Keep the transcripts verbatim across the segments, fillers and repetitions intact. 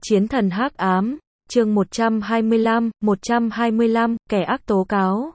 Chiến thần hắc ám, chương một trăm hai mươi lăm, một trăm hai mươi lăm, kẻ ác tố cáo.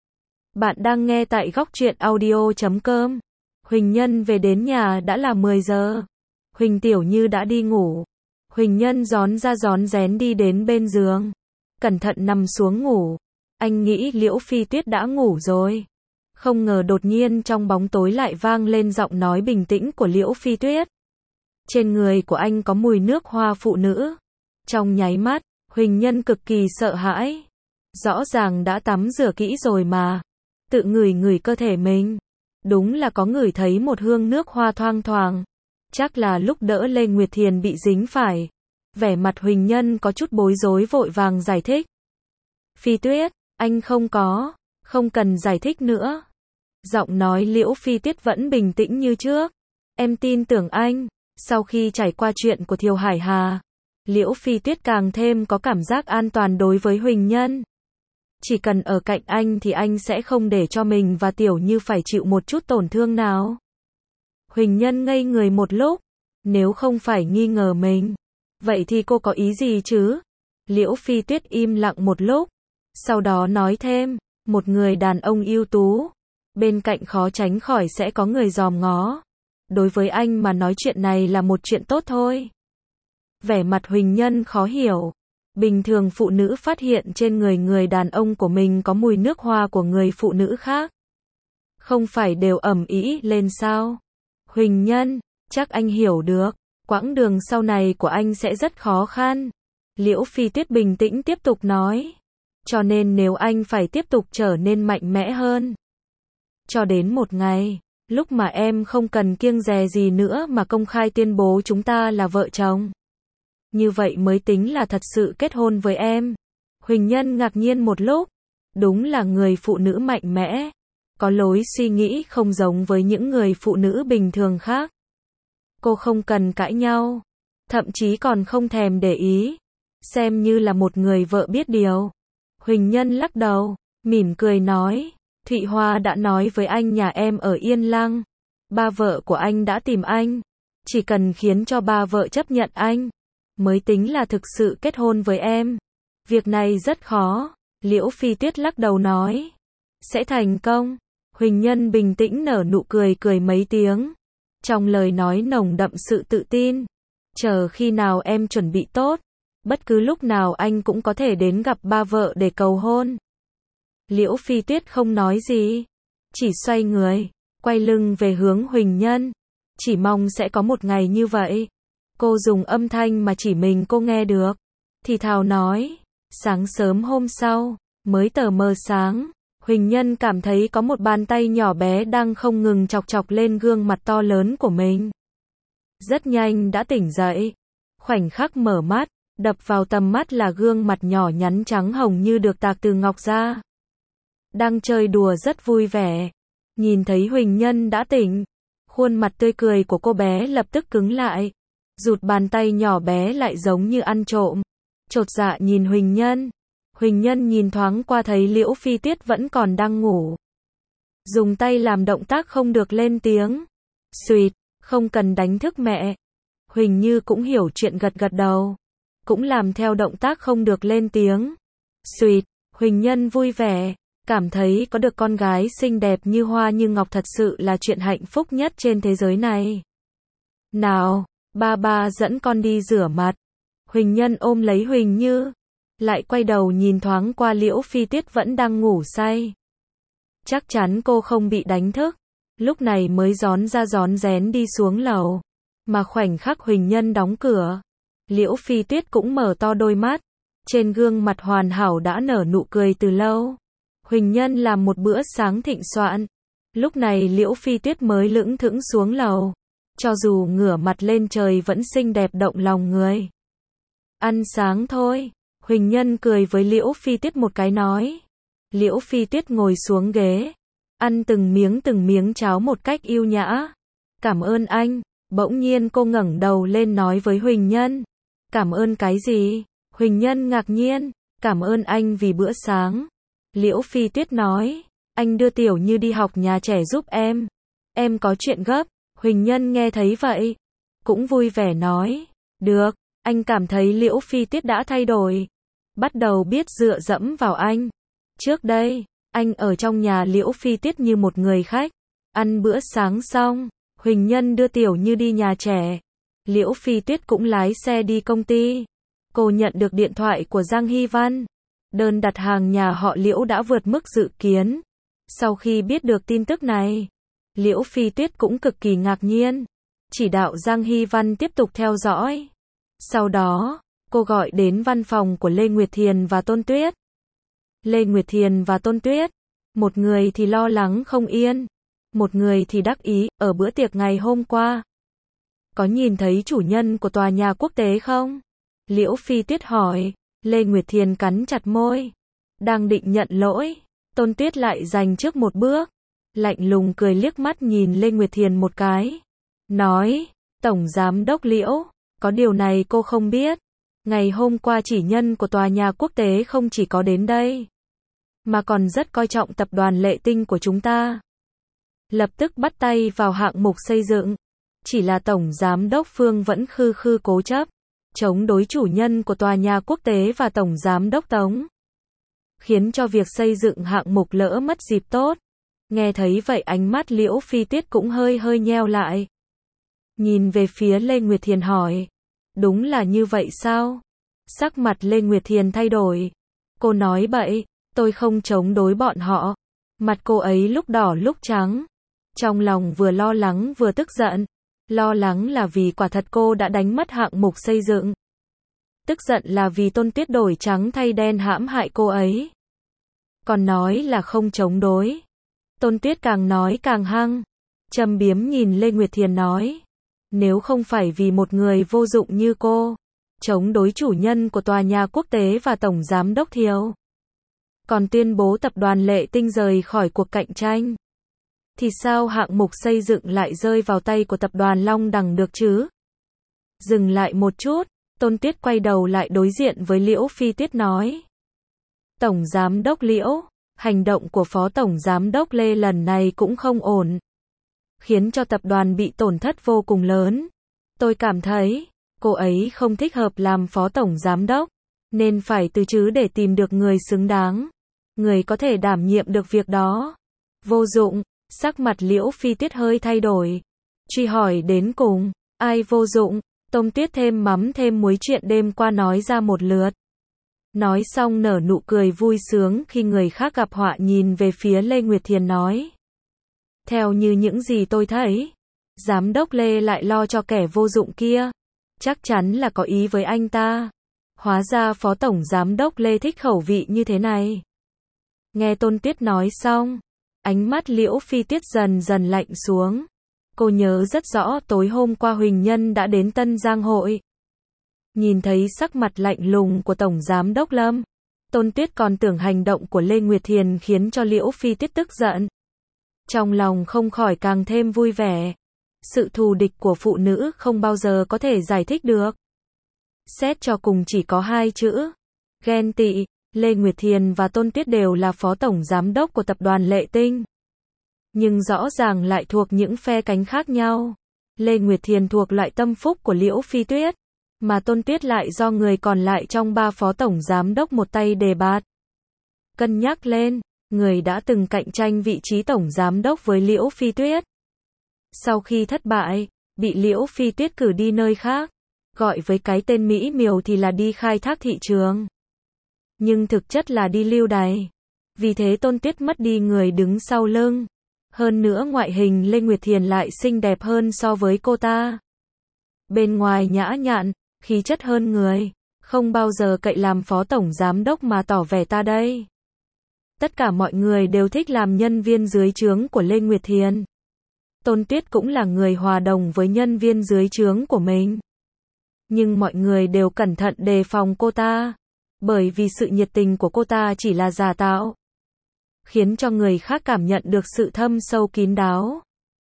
Bạn đang nghe tại góc truyện audio chấm com. Huỳnh Nhân về đến nhà đã là mười giờ. Huỳnh Tiểu Như đã đi ngủ. Huỳnh Nhân rón ra rón rén đi đến bên giường. Cẩn thận nằm xuống ngủ. Anh nghĩ Liễu Phi Tuyết đã ngủ rồi. Không ngờ đột nhiên trong bóng tối lại vang lên giọng nói bình tĩnh của Liễu Phi Tuyết. Trên người của anh có mùi nước hoa phụ nữ. Trong nháy mắt, Huỳnh Nhân cực kỳ sợ hãi. Rõ ràng đã tắm rửa kỹ rồi mà. Tự ngửi ngửi cơ thể mình. Đúng là có ngửi thấy một hương nước hoa thoang thoảng. Chắc là lúc đỡ Lê Nguyệt Thiền bị dính phải. Vẻ mặt Huỳnh Nhân có chút bối rối vội vàng giải thích. Phi Tuyết, anh không có, không cần giải thích nữa. Giọng nói Liễu Phi Tuyết vẫn bình tĩnh như trước. Em tin tưởng anh. Sau khi trải qua chuyện của Thiều Hải Hà, Liễu Phi Tuyết càng thêm có cảm giác an toàn đối với Huỳnh Nhân. Chỉ cần ở cạnh anh thì anh sẽ không để cho mình và Tiểu Như phải chịu một chút tổn thương nào. Huỳnh Nhân ngây người một lúc. Nếu không phải nghi ngờ mình, vậy thì cô có ý gì chứ? Liễu Phi Tuyết im lặng một lúc. Sau đó nói thêm, một người đàn ông ưu tú, bên cạnh khó tránh khỏi sẽ có người dòm ngó. Đối với anh mà nói chuyện này là một chuyện tốt thôi. Vẻ mặt Huỳnh Nhân khó hiểu. Bình thường phụ nữ phát hiện trên người người đàn ông của mình có mùi nước hoa của người phụ nữ khác, không phải đều ầm ĩ lên sao? Huỳnh Nhân, chắc anh hiểu được, quãng đường sau này của anh sẽ rất khó khăn. Liễu Phi Tuyết bình tĩnh tiếp tục nói. Cho nên nếu anh phải tiếp tục trở nên mạnh mẽ hơn. Cho đến một ngày, lúc mà em không cần kiêng dè gì nữa mà công khai tuyên bố chúng ta là vợ chồng. Như vậy mới tính là thật sự kết hôn với em. Huỳnh Nhân ngạc nhiên một lúc. Đúng là người phụ nữ mạnh mẽ. Có lối suy nghĩ không giống với những người phụ nữ bình thường khác. Cô không cần cãi nhau. Thậm chí còn không thèm để ý. Xem như là một người vợ biết điều. Huỳnh Nhân lắc đầu, mỉm cười nói. Thụy Hoa đã nói với anh nhà em ở Yên Lăng. Ba vợ của anh đã tìm anh. Chỉ cần khiến cho ba vợ chấp nhận anh, mới tính là thực sự kết hôn với em. Việc này rất khó. Liễu Phi Tuyết lắc đầu nói. Sẽ thành công. Huỳnh Nhân bình tĩnh nở nụ cười cười mấy tiếng. Trong lời nói nồng đậm sự tự tin. Chờ khi nào em chuẩn bị tốt, bất cứ lúc nào anh cũng có thể đến gặp ba vợ để cầu hôn. Liễu Phi Tuyết không nói gì. Chỉ xoay người, quay lưng về hướng Huỳnh Nhân. Chỉ mong sẽ có một ngày như vậy. Cô dùng âm thanh mà chỉ mình cô nghe được. Thì thào nói. Sáng sớm hôm sau, mới tờ mờ sáng, Huỳnh Nhân cảm thấy có một bàn tay nhỏ bé đang không ngừng chọc chọc lên gương mặt to lớn của mình. Rất nhanh đã tỉnh dậy. Khoảnh khắc mở mắt, đập vào tầm mắt là gương mặt nhỏ nhắn trắng hồng như được tạc từ ngọc ra. Đang chơi đùa rất vui vẻ. Nhìn thấy Huỳnh Nhân đã tỉnh, khuôn mặt tươi cười của cô bé lập tức cứng lại. Rụt bàn tay nhỏ bé lại giống như ăn trộm. Chột dạ nhìn Huỳnh Nhân. Huỳnh Nhân nhìn thoáng qua thấy Liễu Phi Tuyết vẫn còn đang ngủ. Dùng tay làm động tác không được lên tiếng. Xuyệt, không cần đánh thức mẹ. Huỳnh Như cũng hiểu chuyện gật gật đầu. Cũng làm theo động tác không được lên tiếng. Xuyệt, Huỳnh Nhân vui vẻ. Cảm thấy có được con gái xinh đẹp như hoa như ngọc thật sự là chuyện hạnh phúc nhất trên thế giới này. Nào, ba ba dẫn con đi rửa mặt. Huỳnh Nhân ôm lấy Huỳnh Như. Lại quay đầu nhìn thoáng qua Liễu Phi Tuyết vẫn đang ngủ say. Chắc chắn cô không bị đánh thức. Lúc này mới rón ra rón rén đi xuống lầu. Mà khoảnh khắc Huỳnh Nhân đóng cửa, Liễu Phi Tuyết cũng mở to đôi mắt. Trên gương mặt hoàn hảo đã nở nụ cười từ lâu. Huỳnh Nhân làm một bữa sáng thịnh soạn. Lúc này Liễu Phi Tuyết mới lững thững xuống lầu. Cho dù ngửa mặt lên trời vẫn xinh đẹp động lòng người. Ăn sáng thôi. Huỳnh Nhân cười với Liễu Phi Tuyết một cái nói. Liễu Phi Tuyết ngồi xuống ghế. Ăn từng miếng từng miếng cháo một cách yêu nhã. Cảm ơn anh. Bỗng nhiên cô ngẩng đầu lên nói với Huỳnh Nhân. Cảm ơn cái gì? Huỳnh Nhân ngạc nhiên. Cảm ơn anh vì bữa sáng. Liễu Phi Tuyết nói. Anh đưa Tiểu Như đi học nhà trẻ giúp em. Em có chuyện gấp. Huỳnh Nhân nghe thấy vậy, cũng vui vẻ nói. Được. Anh cảm thấy Liễu Phi Tiết đã thay đổi. Bắt đầu biết dựa dẫm vào anh. Trước đây, anh ở trong nhà Liễu Phi Tiết như một người khách. Ăn bữa sáng xong, Huỳnh Nhân đưa Tiểu Như đi nhà trẻ. Liễu Phi Tuyết cũng lái xe đi công ty. Cô nhận được điện thoại của Giang Hy Văn. Đơn đặt hàng nhà họ Liễu đã vượt mức dự kiến. Sau khi biết được tin tức này, Liễu Phi Tuyết cũng cực kỳ ngạc nhiên. Chỉ đạo Giang Hy Văn tiếp tục theo dõi. Sau đó, cô gọi đến văn phòng của Lê Nguyệt Thiền và Tôn Tuyết. Lê Nguyệt Thiền và Tôn Tuyết, một người thì lo lắng không yên, một người thì đắc ý. Ở bữa tiệc ngày hôm qua, có nhìn thấy chủ nhân của tòa nhà quốc tế không? Liễu Phi Tuyết hỏi. Lê Nguyệt Thiền cắn chặt môi, đang định nhận lỗi. Tôn Tuyết lại giành trước một bước, lạnh lùng cười liếc mắt nhìn Lê Nguyệt Thiền một cái, nói, Tổng Giám đốc Liễu, có điều này cô không biết. Ngày hôm qua chỉ nhân của tòa nhà quốc tế không chỉ có đến đây, mà còn rất coi trọng tập đoàn Lệ Tinh của chúng ta. Lập tức bắt tay vào hạng mục xây dựng. Chỉ là Tổng Giám đốc Phương vẫn khư khư cố chấp, chống đối chủ nhân của tòa nhà quốc tế và Tổng Giám đốc Tống, khiến cho việc xây dựng hạng mục lỡ mất dịp tốt. Nghe thấy vậy ánh mắt Liễu Phi Tiết cũng hơi hơi nheo lại. Nhìn về phía Lê Nguyệt Thiền hỏi, đúng là như vậy sao? Sắc mặt Lê Nguyệt Thiền thay đổi. Cô nói bậy, tôi không chống đối bọn họ. Mặt cô ấy lúc đỏ lúc trắng. Trong lòng vừa lo lắng vừa tức giận. Lo lắng là vì quả thật cô đã đánh mất hạng mục xây dựng. Tức giận là vì Tôn Tuyết đổi trắng thay đen hãm hại cô ấy. Còn nói là không chống đối. Tôn Tuyết càng nói càng hăng. Châm biếm nhìn Lê Nguyệt Thiền nói, nếu không phải vì một người vô dụng như cô, chống đối chủ nhân của tòa nhà quốc tế và Tổng Giám đốc Thiều, còn tuyên bố tập đoàn Lệ Tinh rời khỏi cuộc cạnh tranh, thì sao hạng mục xây dựng lại rơi vào tay của tập đoàn Long Đằng được chứ? Dừng lại một chút, Tôn Tuyết quay đầu lại đối diện với Liễu Phi Tuyết nói, Tổng Giám đốc Liễu, hành động của Phó Tổng Giám đốc Lê lần này cũng không ổn, khiến cho tập đoàn bị tổn thất vô cùng lớn. Tôi cảm thấy, cô ấy không thích hợp làm Phó Tổng Giám đốc, nên phải từ chứ để tìm được người xứng đáng, người có thể đảm nhiệm được việc đó. Vô dụng, sắc mặt Liễu Phi Tuyết hơi thay đổi. Truy hỏi đến cùng, ai vô dụng? Tôn Tuyết thêm mắm thêm muối chuyện đêm qua nói ra một lượt. Nói xong nở nụ cười vui sướng khi người khác gặp họa, nhìn về phía Lê Nguyệt Thiền nói, theo như những gì tôi thấy, Giám đốc Lê lại lo cho kẻ vô dụng kia, chắc chắn là có ý với anh ta. Hóa ra Phó Tổng Giám đốc Lê thích khẩu vị như thế này. Nghe Tôn Tuyết nói xong, ánh mắt Liễu Phi Tuyết dần dần lạnh xuống. Cô nhớ rất rõ tối hôm qua Huỳnh Nhân đã đến Tân Giang hội. Nhìn thấy sắc mặt lạnh lùng của Tổng Giám đốc Lâm, Tôn Tuyết còn tưởng hành động của Lê Nguyệt Thiền khiến cho Liễu Phi Tuyết tức giận. Trong lòng không khỏi càng thêm vui vẻ. Sự thù địch của phụ nữ không bao giờ có thể giải thích được. Xét cho cùng chỉ có hai chữ, ghen tị. Lê Nguyệt Thiền và Tôn Tuyết đều là Phó Tổng Giám đốc của tập đoàn Lệ Tinh, nhưng rõ ràng lại thuộc những phe cánh khác nhau. Lê Nguyệt Thiền thuộc loại tâm phúc của Liễu Phi Tuyết, mà Tôn Tuyết lại do người còn lại trong ba Phó Tổng Giám đốc một tay đề bạt. Cân nhắc lên, người đã từng cạnh tranh vị trí Tổng Giám đốc với Liễu Phi Tuyết, sau khi thất bại, bị Liễu Phi Tuyết cử đi nơi khác, gọi với cái tên mỹ miều thì là đi khai thác thị trường, nhưng thực chất là đi lưu đày. Vì thế Tôn Tuyết mất đi người đứng sau lưng. Hơn nữa ngoại hình Lê Nguyệt Thiền lại xinh đẹp hơn so với cô ta. Bên ngoài nhã nhặn, khí chất hơn người, không bao giờ cậy làm Phó Tổng Giám đốc mà tỏ vẻ ta đây. Tất cả mọi người đều thích làm nhân viên dưới trướng của Lê Nguyệt Thiền. Tôn Tuyết cũng là người hòa đồng với nhân viên dưới trướng của mình. Nhưng mọi người đều cẩn thận đề phòng cô ta, bởi vì sự nhiệt tình của cô ta chỉ là giả tạo, khiến cho người khác cảm nhận được sự thâm sâu kín đáo.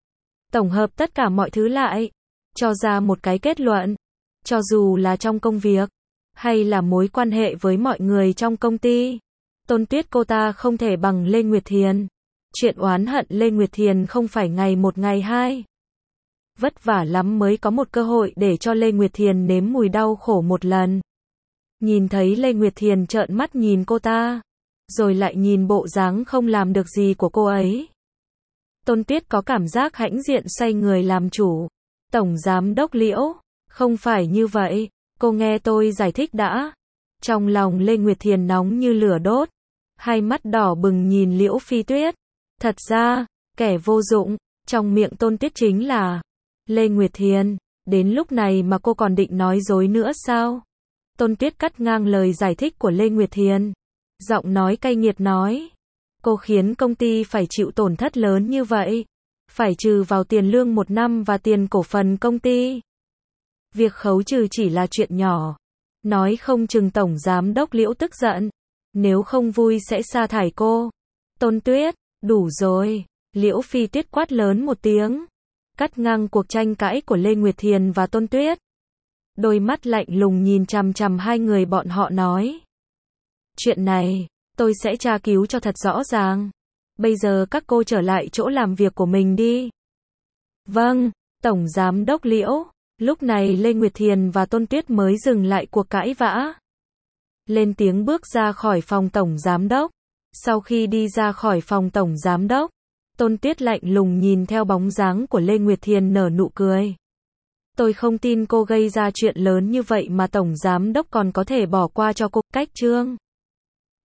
Tổng hợp tất cả mọi thứ lại, cho ra một cái kết luận, cho dù là trong công việc, hay là mối quan hệ với mọi người trong công ty, Tôn Tuyết cô ta không thể bằng Lê Nguyệt Thiền. Chuyện oán hận Lê Nguyệt Thiền không phải ngày một ngày hai. vất vả lắm mới có một cơ hội để cho Lê Nguyệt Thiền nếm mùi đau khổ một lần. Nhìn thấy Lê Nguyệt Thiền trợn mắt nhìn cô ta, rồi lại nhìn bộ dáng không làm được gì của cô ấy. Tôn Tuyết có cảm giác hãnh diện xoay người làm chủ. Tổng Giám Đốc Liễu, không phải như vậy, cô nghe tôi giải thích đã. Trong lòng Lê Nguyệt Thiền nóng như lửa đốt, hai mắt đỏ bừng nhìn Liễu Phi Tuyết. Thật ra, kẻ vô dụng, trong miệng Tôn Tuyết chính là Lê Nguyệt Thiền, đến lúc này mà cô còn định nói dối nữa sao? Tôn Tuyết cắt ngang lời giải thích của Lê Nguyệt Thiền. Giọng nói cay nghiệt nói, cô khiến công ty phải chịu tổn thất lớn như vậy, phải trừ vào tiền lương một năm và tiền cổ phần công ty. Việc khấu trừ chỉ là chuyện nhỏ, nói không chừng Tổng Giám Đốc Liễu tức giận, nếu không vui sẽ sa thải cô. Tôn Tuyết, đủ rồi, Liễu Phi Tuyết quát lớn một tiếng, cắt ngang cuộc tranh cãi của Lê Nguyệt Thiền và Tôn Tuyết. Đôi mắt lạnh lùng nhìn chằm chằm hai người bọn họ nói, chuyện này, tôi sẽ tra cứu cho thật rõ ràng. Bây giờ các cô trở lại chỗ làm việc của mình đi. Vâng, Tổng Giám Đốc Liễu. Lúc này Lê Nguyệt Thiền và Tôn Tuyết mới dừng lại cuộc cãi vã. Lên tiếng bước ra khỏi phòng Tổng Giám Đốc. Sau khi đi ra khỏi phòng Tổng Giám Đốc, Tôn Tuyết lạnh lùng nhìn theo bóng dáng của Lê Nguyệt Thiền nở nụ cười. Tôi không tin cô gây ra chuyện lớn như vậy mà Tổng Giám Đốc còn có thể bỏ qua cho cô. Cách chương